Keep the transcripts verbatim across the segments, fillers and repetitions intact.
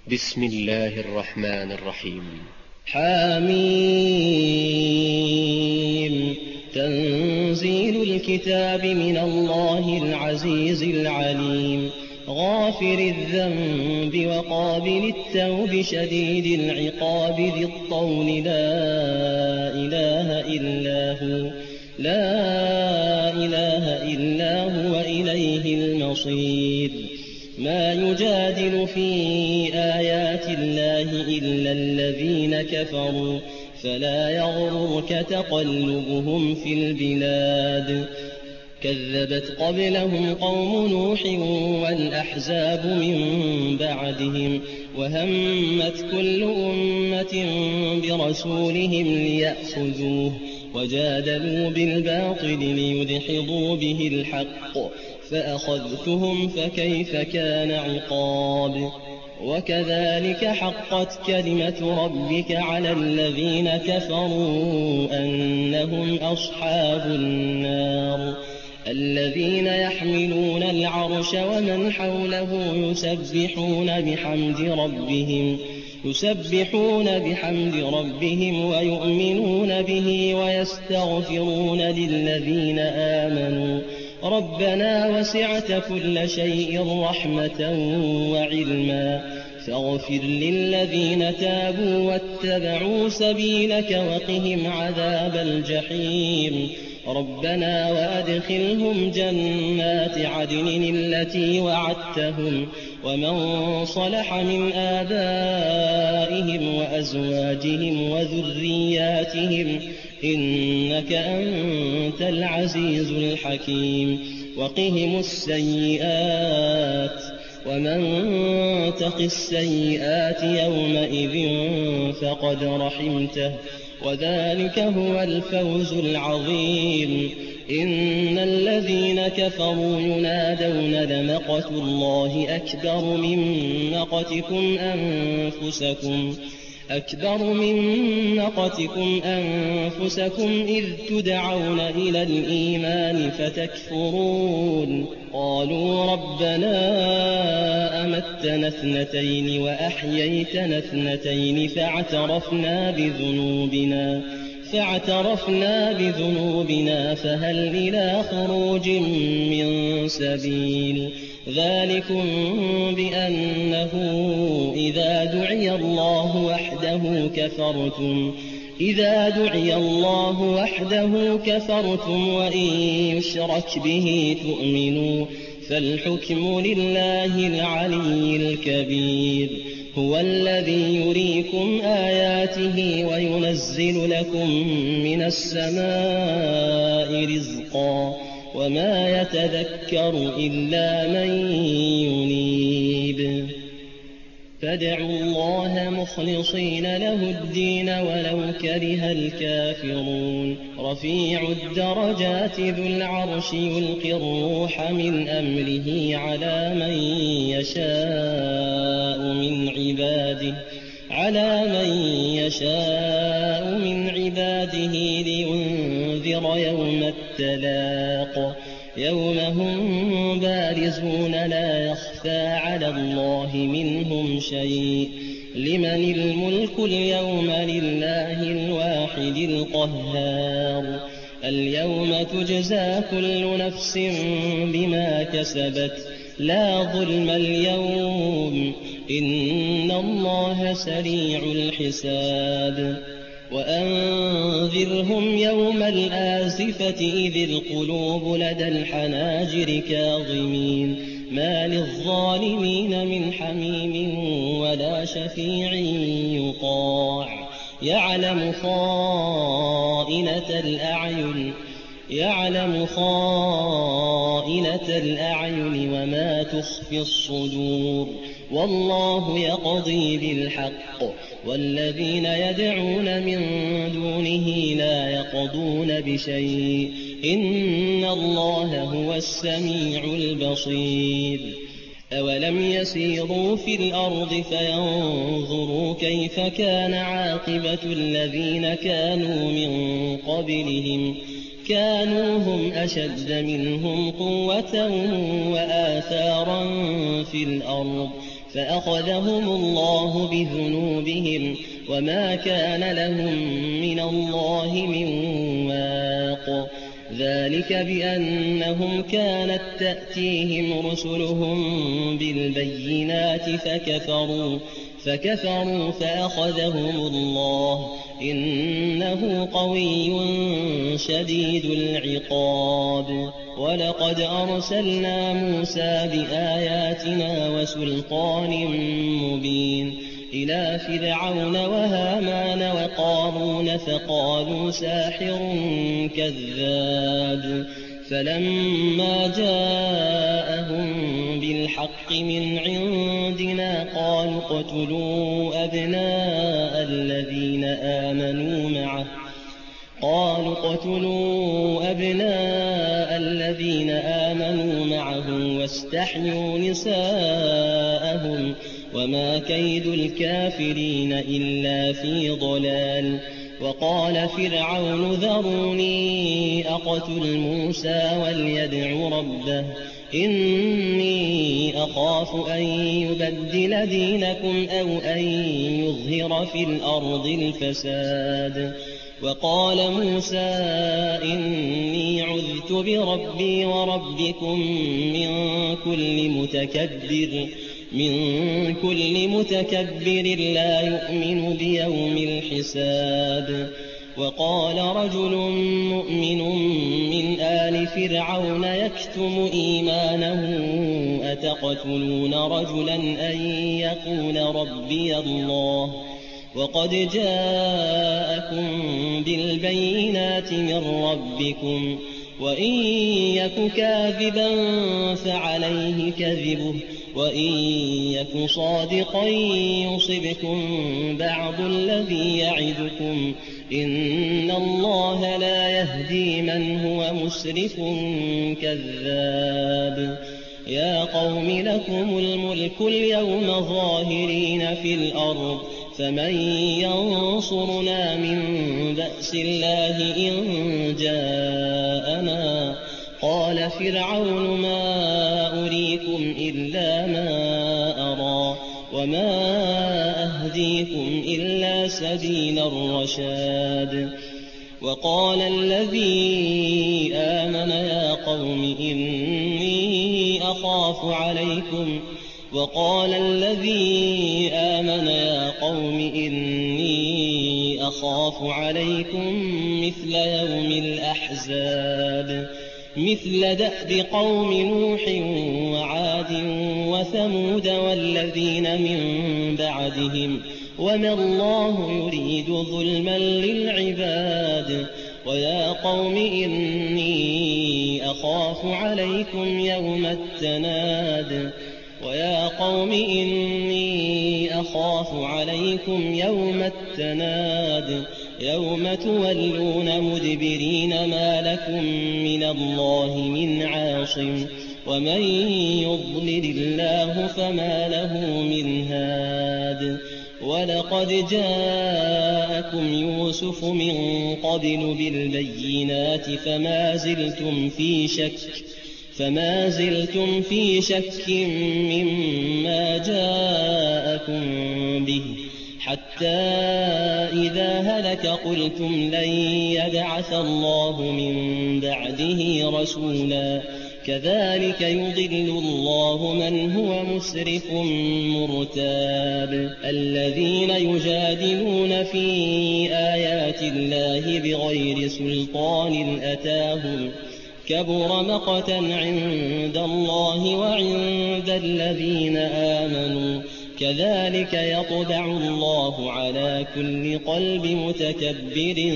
بسم الله الرحمن الرحيم. حميم. تنزيل الكتاب من الله العزيز العليم. غافر الذنب وقابل التوب شديد العقاب ذي الطول لا إله إلا هو لا إله إلا هو إليه المصير. ما يجادل في آيات الله إلا الذين كفروا فلا يغررك تقلبهم في البلاد. كذبت قبلهم قوم نوح والأحزاب من بعدهم وهمت كل أمة برسولهم ليأخذوه وجادلوا بالباطل ليدحضوا به الحق فأخذتهم فكيف كان عقاب. وكذلك حقت كلمة ربك على الذين كفروا أنهم أصحاب النار. الذين يحملون العرش ومن حوله يسبحون بحمد ربهم يسبحون بحمد ربهم ويؤمنون به ويستغفرون للذين آمنوا ربنا وسعت كل شيء رحمة وعلما فاغفر للذين تابوا واتبعوا سبيلك وقهم عذاب الجحيم. ربنا وأدخلهم جنات عدن التي وعدتهم ومن صلح من آبائهم وأزواجهم وذرياتهم إنك أنت العزيز الحكيم. وقهم السيئات ومن تق السيئات يومئذ فقد رحمته وذلك هو الفوز العظيم. إن الذين كفروا ينادون لمقت الله أكبر من مقتكم أنفسكم أكبر من مقتكم أنفسكم إذ تدعون إلى الإيمان فتكفرون. قالوا ربنا أمتنا اثنتين وأحييتنا اثنتين فاعترفنا بذنوبنا فاعترفنا بذنوبنا فهل إلى خروج من سبيل. ذلكم بأنه إذا دعي الله وحده كفرتم إذا دعي الله وحده كفرتم وإن يشرك به تؤمنوا فالحكم لله العلي الكبير. هو الذي يريكم آياته وينزل لكم من السماء رزقا وما يتذكر إلا من ينيب. فادعوا الله مخلصين له الدين ولو كره الكافرون. رفيع الدرجات ذو العرش يلقي الروح من أمره على من يشاء من عباده على من يشاء من عباده لينذر يوم التلاق يوم هم بارزون لا يخفى على الله منهم شيء. لمن الملك اليوم لله الواحد القهار. اليوم تجزى كل نفس بما كسبت لا ظلم اليوم إن الله سريع الحساب. وأنذرهم يوم الآزفة إذ القلوب لدى الحناجر كاظمين ما للظالمين من حميم ولا شفيع يطاع. يعلم خائنة الأعين يعلم خائنة الأعين وما تخفي الصدور والله يقضي بالحق والذين يدعون من دونه لا يقضون بشيء إن الله هو السميع البصير. أولم يسيروا في الأرض فينظروا كيف كان عاقبة الذين كانوا من قبلهم كانوا هم أشد منهم قوة وآثارا في الأرض فأخذهم الله بذنوبهم وما كان لهم من الله من واق. ذلك بأنهم كانت تأتيهم رسلهم بالبينات فكفروا فكفروا فأخذهم الله إنه قوي شديد العقاب. ولقد أرسلنا موسى بآياتنا وسلطان مبين إلى فرعون وهامان وقارون فقالوا ساحر كذاب. فلما جاءهم بالحق من عندنا قالوا اقتلوا أبناء الذين آمنوا معه قالوا اقتلوا أبناء الذين آمنوا معه واستحيوا نساءهم وما كيد الكافرين إلا في ضلال. وقال فرعون ذروني أقتل موسى وليدع ربه إني أخاف أن يبدل دينكم أو أن يظهر في الأرض الفساد. وقال موسى إني عذت بربي وربكم من كل متكبر من كل متكبر لا يؤمن بيوم الحساب. وقال رجل مؤمن من آل فرعون يكتم إيمانه أتقتلون رجلا أن يقول ربي الله وقد جاءكم بالبينات من ربكم وإن يك كاذبا فعليه كذبه وإن يك صادقا يصبكم بعض الذي يعدكم إن الله لا يهدي من هو مسرف كذاب. يا قوم لكم الملك اليوم ظاهرين في الأرض فمن ينصرنا من بأس الله إن جاءنا. قال فرعون ما أريكم إلا ما أرى وما أهديكم إلا سبيل الرشاد. وقال الذي آمن يا قوم إني أخاف عليكم وقال الذي آمن يا قوم إني أخاف عليكم مثل يوم الأحزاب مثل دأب قوم نوح وعاد وثمود والذين من بعدهم وما الله يريد ظلما للعباد. ويا قوم إني أخاف عليكم يوم التناد ويا قوم إني أخاف عليكم يوم التناد يوم تولون مدبرين ما لكم من الله من عاصم ومن يضلل الله فما له من هاد. ولقد جاءكم يوسف من قبل بالبينات فما زلتم في شك فما زلتم في شك مما جاءكم به حتى إذا هلك قلتم لن يبعث الله من بعده رسولا كذلك يضل الله من هو مسرف مرتاب. الذين يجادلون في آيات الله بغير سلطان أتاهم كبر مقتا عند الله وعند الذين آمنوا كذلك يطبع الله على كل قلب متكبر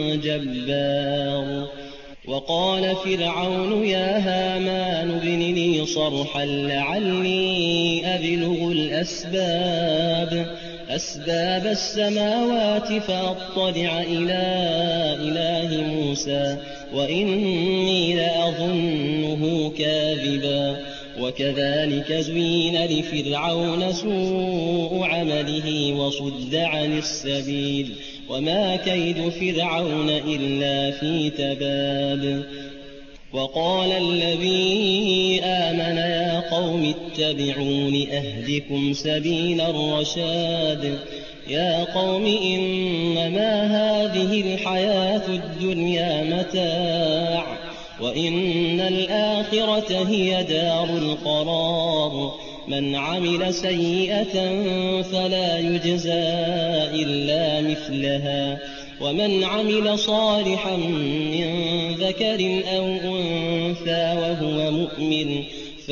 جبار. وقال فرعون يا هامان ابن لي صرحا لعلي أبلغ الأسباب أسباب السماوات فأطلع إلى إله موسى وإني لأظنه كاذبا. وكذلك زين لفرعون سوء عمله وصد عن السبيل وما كيد فرعون إلا في تباب. وقال الذي آمن يا قوم اتبعون أهدكم سبيل الرشاد يا قوم إنما هذه الحياة الدنيا متاع وإن الآخرة هي دار القرار من عمل سيئة فلا يجزى إلا مثلها ومن عمل صالحا من ذكر أو أنثى وهو مؤمن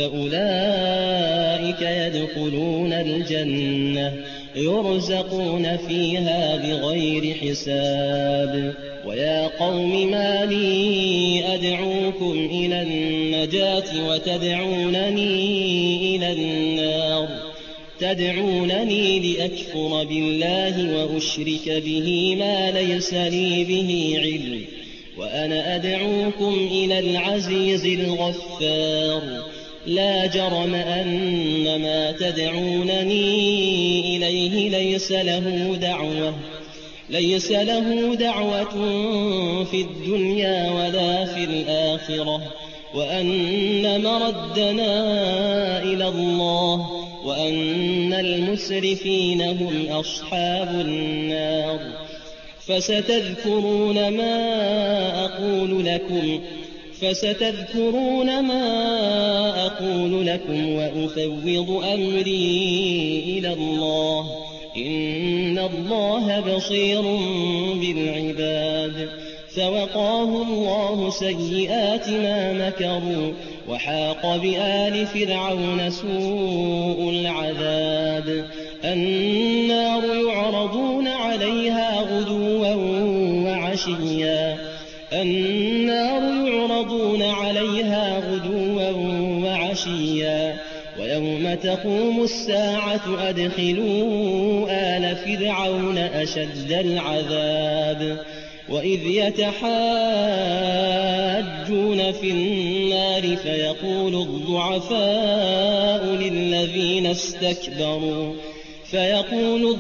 فأولئك يدخلون الجنة يرزقون فيها بغير حساب ويا قوم ما لي أدعوكم إلى النجاة وتدعونني إلى النار تدعونني لأكفر بالله وأشرك به ما ليس لي به علم وأنا أدعوكم إلى العزيز الغفار لا جرم أن ما تدعونني إليه ليس له دعوة ليس له دعوة في الدنيا ولا في الآخرة وأن مردنا إلى الله وأن المسرفين هم أصحاب النار فستذكرون ما أقول لكم فستذكرون ما أقول لكم وأفوض أمري إلى الله إن الله بصير بالعباد فوقاه الله سيئات ما مكروا وحاق بآل فرعون سوء العذاب النار يعرضون عليها غدوا وعشيا النار يعرضون عليها غدوا وعشيا ويوم تقوم الساعة أدخلوا آل فرعون أشد العذاب وإذ يتحاجون في النار فيقول الضعفاء للذين استكبروا فيقول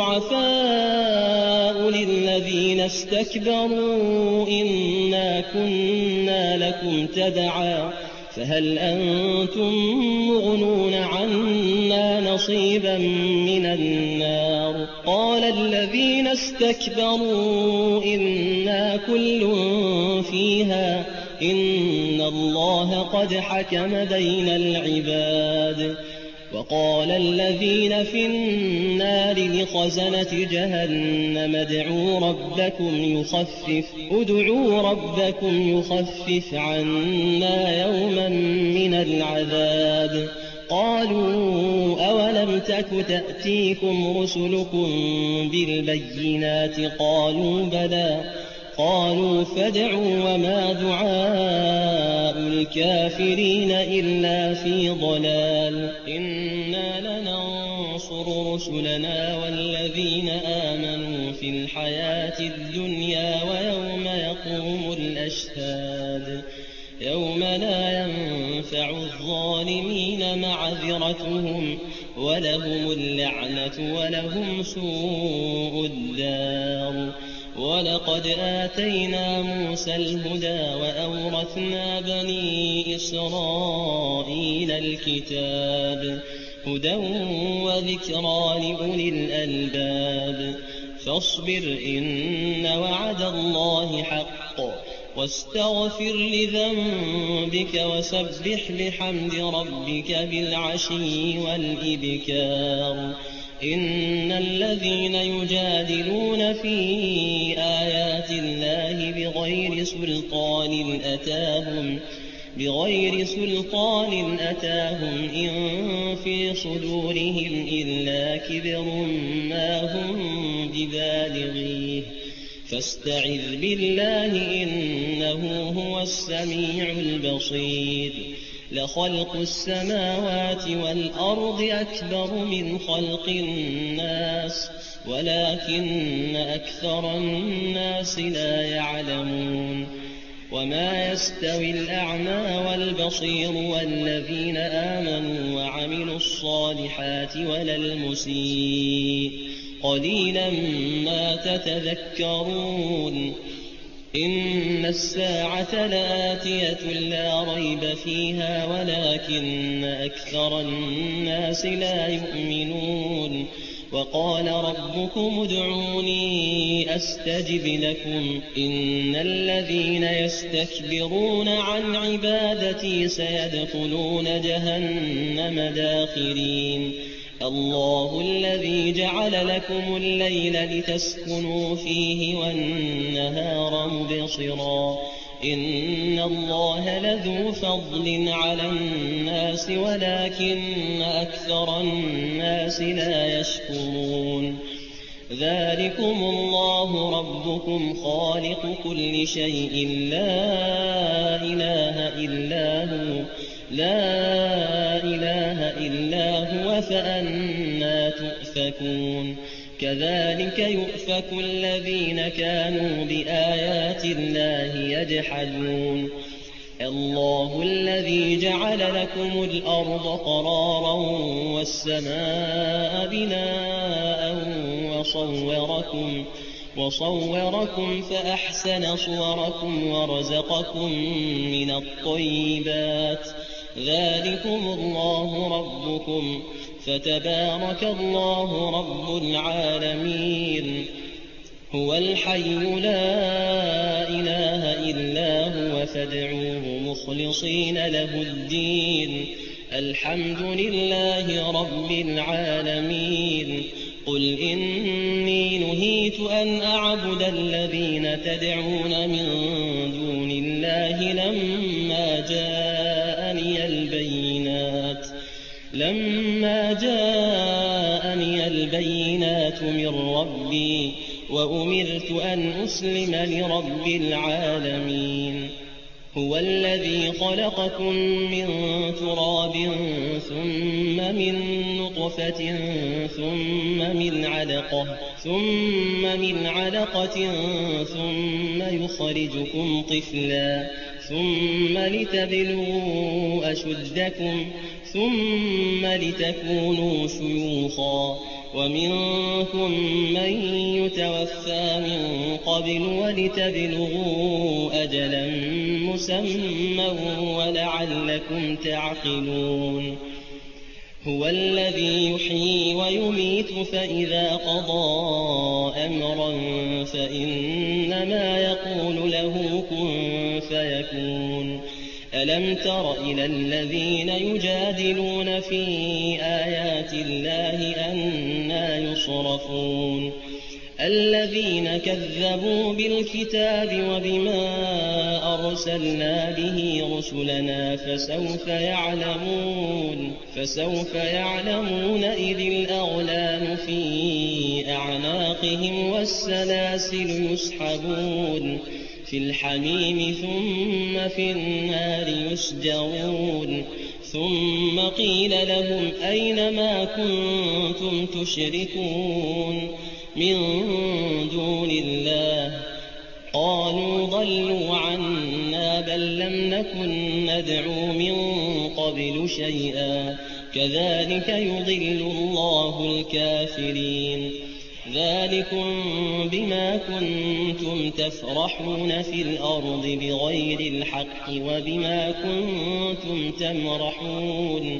الضعفاء للذين استكبروا إنا كنا لكم تبعا فهل أنتم مغنون عنا نصيبا من النار قال الذين استكبروا إنا كل فيها إن الله قد حكم بين العباد وقال الذين في النار لخزنة جهنم ادعوا ربكم يخفف ادعوا ربكم يخفف عنا يوما من العذاب قالوا أولم تك تأتيكم رسلكم بالبينات قالوا بلى قالوا فادعوا وما دعاء الكافرين إلا في ضلال إنا لننصر رسلنا والذين آمنوا في الحياة الدنيا ويوم يقوم الأشهاد يوم لا ينفع الظالمين معذرتهم ولهم اللعنة ولهم سوء الدار ولقد آتينا موسى الهدى وأورثنا بني إسرائيل الكتاب هدى وذكرى لأولي الألباب فاصبر إن وعد الله حق واستغفر لذنبك وسبح بحمد ربك بالعشي والإبكار إن الذين يجادلون في آيات الله بغير سلطان أتاهم بغير سلطان أتاهم إن في صدورهم إلا كبر ما هم ببالغيه فاستعذ بالله إنه هو السميع البصير لخلق السماوات والأرض أكبر من خلق الناس ولكن أكثر الناس لا يعلمون وما يستوي الأعمى والبصير والذين آمنوا وعملوا الصالحات ولا المسيء قليلا ما تتذكرون إن الساعة لآتية لا ريب فيها ولكن أكثر الناس لا يؤمنون وقال ربكم ادعوني أستجب لكم إن الذين يستكبرون عن عبادتي سيدخلون جهنم داخرين الله الذي جعل لكم الليل لتسكنوا فيه والنهار مبصرا إن الله لذو فضل على الناس ولكن أكثر الناس لا يشكرون ذلكم الله ربكم خالق كل شيء لا إله إلا هو لا إله إلا هو فأنى تؤفكون كذلك يؤفك الذين كانوا بآيات الله يجحدون الله الذي جعل لكم الأرض قرارا والسماء بناء وصوركم وصوركم فأحسن صوركم ورزقكم من الطيبات ذلكم الله ربكم فتبارك الله رب العالمين هو الحي لا إله إلا هو فادعوه مخلصين له الدين الحمد لله رب العالمين قل إني نهيت أن أعبد الذين تدعون من دون الله لما جاءني البينات لما جاءني البينات من ربي وأمرت أن أسلم لرب العالمين هو الذي خلقكم من تراب ثم من نطفة ثم من علقة ثم من علقة ثم يخرجكم طفلا ثم لتبلغوا أشدكم ثم لتكونوا شيوخا ومنكم من يتوفى من قبل ولتبلغوا أجلا مسمى ولعلكم تعقلون هو الذي يحيي ويميت فإذا قضى أمرا فإنما يقول له كن فيكون ألم تر إلى الذين يجادلون في آيات الله أنى يصرفون الذين كذبوا بالكتاب وبما أرسلنا به رسلنا فسوف يعلمون فسوف يعلمون إذ الأغلال في أعناقهم والسلاسل يسحبون في الحميم ثم في النار يسجرون ثم قيل لهم أين ما كنتم تشركون من دون الله قالوا ضلوا عنا بل لم نكن ندعو من قبل شيئا كذلك يضل الله الكافرين ذلكم بما كنتم تفرحون في الأرض بغير الحق وبما كنتم تمرحون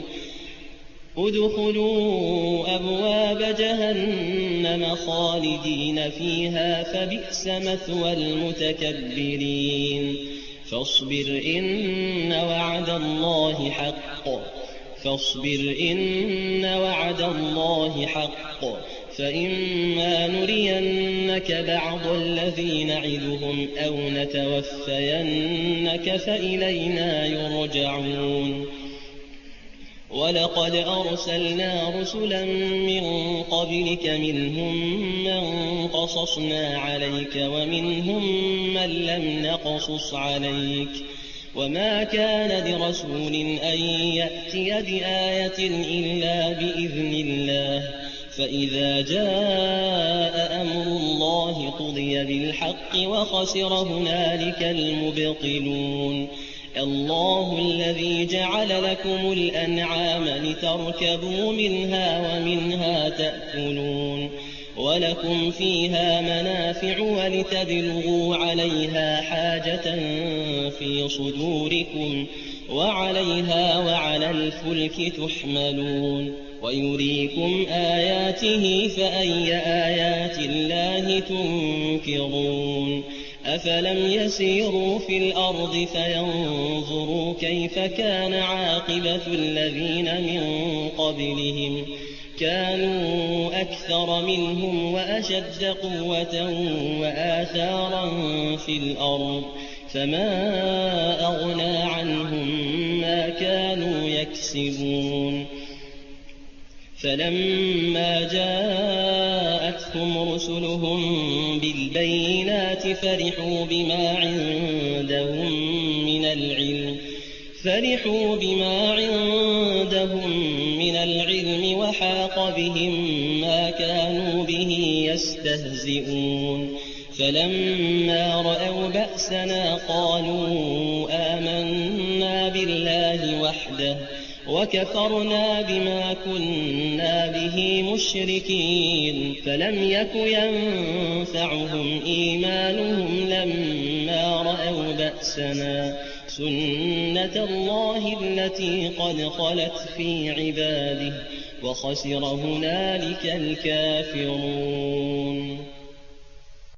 ادخلوا أبواب جهنم خالدين فيها فبئس مثوى المتكبرين فاصبر إن وعد الله حق فاصبر إن وعد الله حق فإما نرينك بعض الذي نعدهم أو نتوفينك فإلينا يرجعون ولقد أرسلنا رسلا من قبلك منهم من قصصنا عليك ومنهم من لم نقصص عليك وما كان لرسول أن يأتي بآية إلا بإذن الله فإذا جاء أمر الله قضي بالحق وخسر هنالك المبطلون الله الذي جعل لكم الأنعام لتركبوا منها ومنها تأكلون وَلَكُمْ فِيهَا مَنَافِعُ وَلِتَبْلُغُوا عَلَيْهَا حَاجَةً فِي صُدُورِكُمْ وَعَلَيْهَا وَعَلَى الْفُلْكِ تُحْمَلُونَ وَيُرِيكُمْ آيَاتِهِ فَأَيَّ آيَاتِ اللَّهِ تُنكِرُونَ أَفَلَمْ يَسِيرُوا فِي الْأَرْضِ فَيَنظُرُوا كَيْفَ كَانَ عَاقِبَةُ الَّذِينَ مِن قَبْلِهِمْ كانوا أكثر منهم وأشد قوة وآثارا في الأرض فما أغنى عنهم ما كانوا يكسبون فلما جاءتهم رسلهم بالبينات فرحوا بما عندهم من العلم فرحوا بما عندهم من العلم وحاق بهم ما كانوا به يستهزئون فلما رأوا بأسنا قالوا آمنا بالله وحده وكفرنا بما كنا به مشركين فلم يك ينفعهم إيمانهم لما رأوا بأسنا سنة الله التي قد خلت في عباده وخسر هنالك الكافرون.